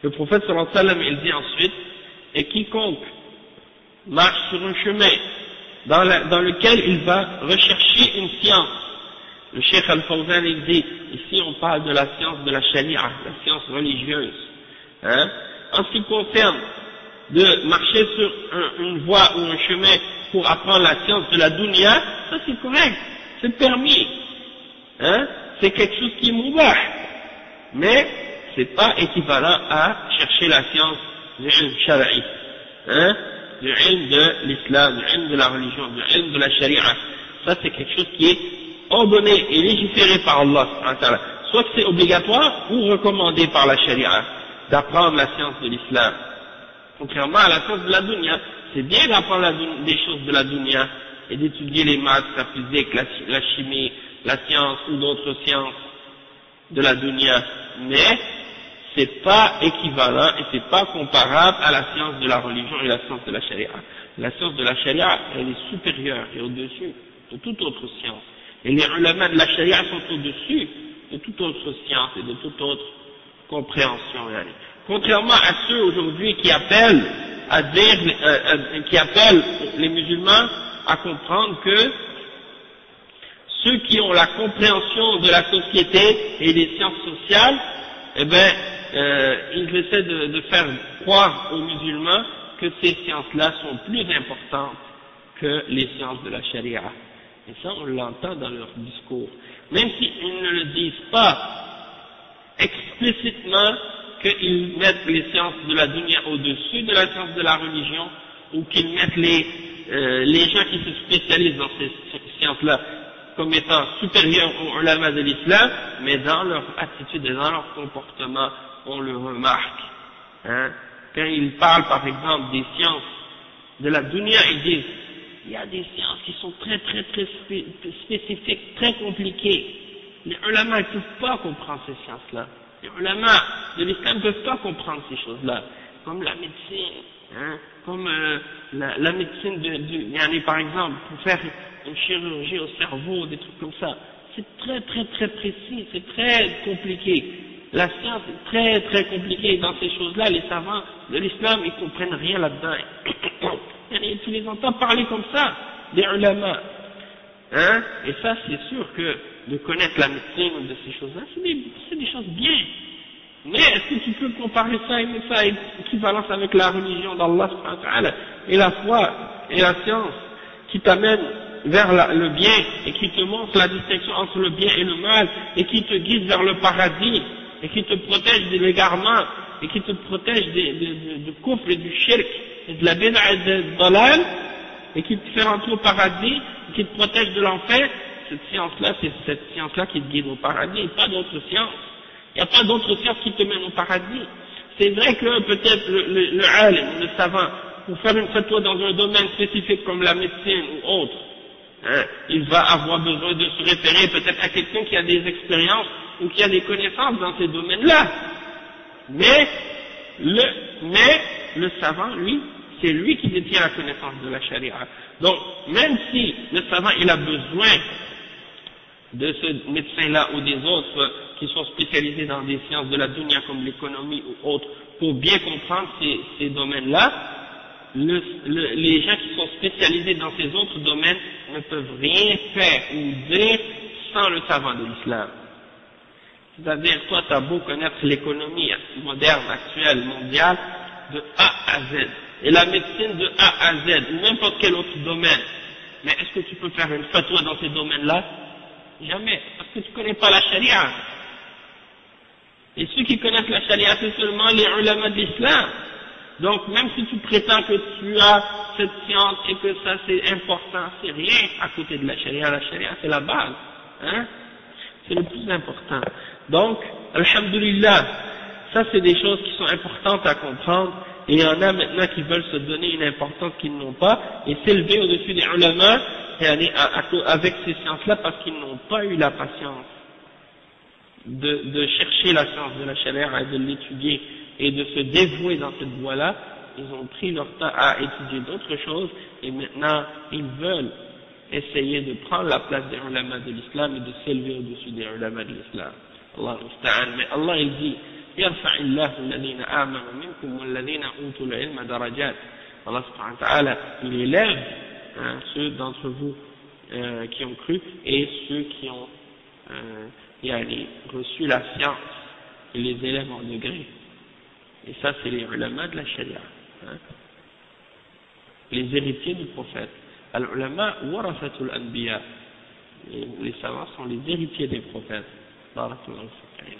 Le prophète sallallahu alayhi wa sallam, il dit ensuite, et quiconque marche sur un chemin dans lequel il va rechercher une science. Le Cheikh Al-Fawzan, il dit, ici on parle de la science de la charia, la science religieuse. Hein? En ce qui concerne de marcher sur une voie ou un chemin pour apprendre la science de la dunya, ça c'est correct, c'est permis. Hein? C'est quelque chose qui est moubah. Mais c'est pas équivalent à chercher la science du ilm shara'i, hein, du ilm de l'islam, du ilm de la religion, du ilm de la sharia. Ça c'est quelque chose qui est ordonné et légiféré par Allah, soit que c'est obligatoire ou recommandé par la sharia, d'apprendre la science de l'islam. Contrairement à la science de la dunya, c'est bien d'apprendre des choses de la dunya et d'étudier les maths, la physique, la chimie, la science ou d'autres sciences de la dunya, mais c'est pas équivalent et c'est pas comparable à la science de la religion et la science de la charia. La science de la charia, elle est supérieure et au-dessus de toute autre science. Et les ulama de la charia sont au-dessus de toute autre science et de toute autre compréhension. Contrairement à ceux aujourd'hui qui appellent qui appellent les musulmans à comprendre que ceux qui ont la compréhension de la société et des sciences sociales, eh bien, ils essaient de faire croire aux musulmans que ces sciences-là sont plus importantes que les sciences de la charia. Et ça, on l'entend dans leur discours. Même s'ils ne le disent pas explicitement qu'ils mettent les sciences de la dunya au-dessus de la science de la religion, ou qu'ils mettent les gens qui se spécialisent dans ces sciences-là comme étant supérieurs aux ulama de l'islam, mais dans leur attitude et dans leur comportement, on le remarque. Hein. Quand ils parlent par exemple des sciences de la dunya, ils disent il y a des sciences qui sont très spécifiques, très compliquées. Les ulama ne peuvent pas comprendre ces sciences-là. Les ulama de l'islam ne peuvent pas comprendre ces choses-là, comme la médecine, hein, comme la médecine par exemple, pour faire une chirurgie au cerveau, des trucs comme ça. C'est très précis, c'est très compliqué. La science est très compliquée dans ces choses-là. Les savants de l'islam, ils comprennent rien là-dedans. Et tu les entends parler comme ça, des ulama. Hein? Et ça, c'est sûr que de connaître la médecine ou de ces choses-là, c'est des choses bien. Mais est-ce que tu peux comparer ça et mettre ça équivalence avec la religion d'Allah et la foi et la science qui t'amène vers le bien et qui te montre la distinction entre le bien et le mal et qui te guide vers le paradis et qui te protège de l'égarement et qui te protège du kufr et du shirk et de la bid'a et de dalal et qui te fait rentrer au paradis et qui te protège de l'enfer? Cette science-là, c'est cette science-là qui te guide au paradis et pas d'autres sciences. Il n'y a pas d'autres sciences qui te mènent au paradis. C'est vrai que peut-être le alim, le savant, pour faire une fatwa dans un domaine spécifique comme la médecine ou autre, hein, il va avoir besoin de se référer peut-être à quelqu'un qui a des expériences ou qui a des connaissances dans ces domaines-là. Mais le savant, lui, c'est lui qui détient la connaissance de la charia. Donc, même si le savant, il a besoin de ce médecin-là ou des autres qui sont spécialisés dans des sciences de la dunya comme l'économie ou autres, pour bien comprendre ces domaines-là, les gens qui sont spécialisés dans ces autres domaines ne peuvent rien faire ou dire sans le savant de l'islam. C'est-à-dire, toi, tu as beau connaître l'économie moderne, actuelle, mondiale, de A à Z, et la médecine de A à Z, ou n'importe quel autre domaine, mais est-ce que tu peux faire une fatwa dans ces domaines-là? Jamais, parce que tu ne connais pas la charia. Et ceux qui connaissent la charia, c'est seulement les ulama de l'islam. Donc, même si tu prétends que tu as cette science et que ça c'est important, c'est rien à côté de la charia. La charia, c'est la base. Hein? C'est le plus important. Donc, alhamdulillah, ça c'est des choses qui sont importantes à comprendre. Et il y en a maintenant qui veulent se donner une importance qu'ils n'ont pas et s'élever au-dessus des ulama et aller avec ces sciences-là parce qu'ils n'ont pas eu la patience de chercher la science de la charia et de l'étudier et de se dévouer dans cette voie-là. Ils ont pris leur temps à étudier d'autres choses et maintenant ils veulent essayer de prendre la place des ulama de l'islam et de s'élever au-dessus des ulama de l'islam. Allah musta'an. Mais Allah il dit يرفع الله الذين آمنوا منكم والذين أوتوا العلم درجات. Allah subhanahu wa ta'ala, il élève ceux d'entre vous qui ont cru et ceux qui ont reçu la science, il les élève en degrés. Et ça, c'est les ulama de la sharia, les héritiers du prophète. Al-ulama warathatul anbiya, les savants sont les héritiers des prophètes. Barakallahu fik.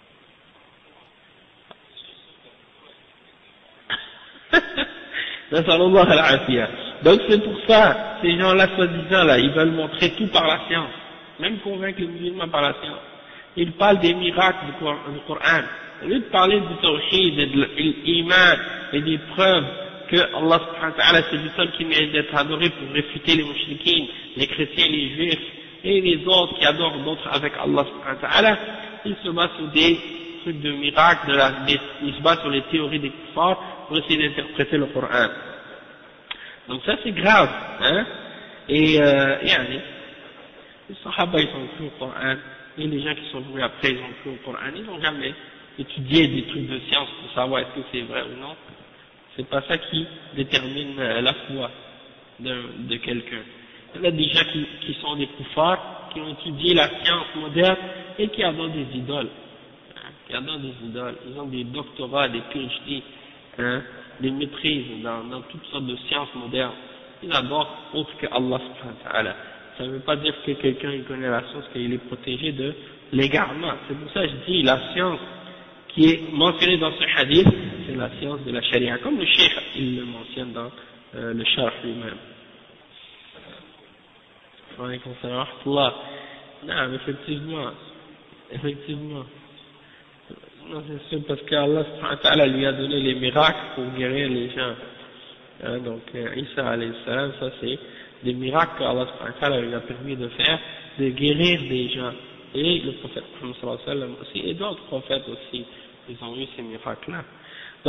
Donc c'est pour ça, ces gens-là, soi-disant, là, ils veulent montrer tout par la science, même convaincre les musulmans par la science. Ils parlent des miracles du Coran. Au lieu de parler du tawhid et de l'iman et des preuves que Allah subhanahu wa ta'ala c'est le seul qui mérite d'être adoré pour réfuter les mushrikines, les chrétiens, les juifs et les autres qui adorent d'autres avec Allah subhanahu wa ta'ala, ils se basent sur des trucs de miracles, ils se basent sur les théories des kuffars pour essayer d'interpréter le Coran. Donc ça c'est grave, hein. Et les Sahaba ils ont cru au Coran, et les gens qui sont venus après ils ont cru au Coran, ils n'ont jamais étudié des trucs de science pour savoir est-ce que c'est vrai ou non. C'est pas ça qui détermine la foi de quelqu'un. Il y a des gens qui sont des kuffars, qui ont étudié la science moderne et qui adorent des idoles. Ils ont des doctorats, des PhD, des maîtrises dans toutes sortes de sciences modernes. Ils adorent autre que Allah subhanahu wa ta'ala. Ça ne veut pas dire que quelqu'un il connaît la science, qu'il est protégé de l'égarement. C'est pour ça que je dis la science qui est mentionnée dans ce hadith, c'est la science de la charia, comme le cheikh il le mentionne dans le sharh lui-même. Non, effectivement. Non, c'est sûr, parce qu'Allah subhanahu wa ta'ala lui a donné les miracles pour guérir les gens. Donc, Isa alayhi salam, ça c'est des miracles qu'Allah subhanahu wa ta'ala lui a permis de faire, de guérir des gens. Et le prophète Muhammad sallallahu alayhi wa sallam aussi, et d'autres prophètes aussi, ils ont eu ces miracles-là.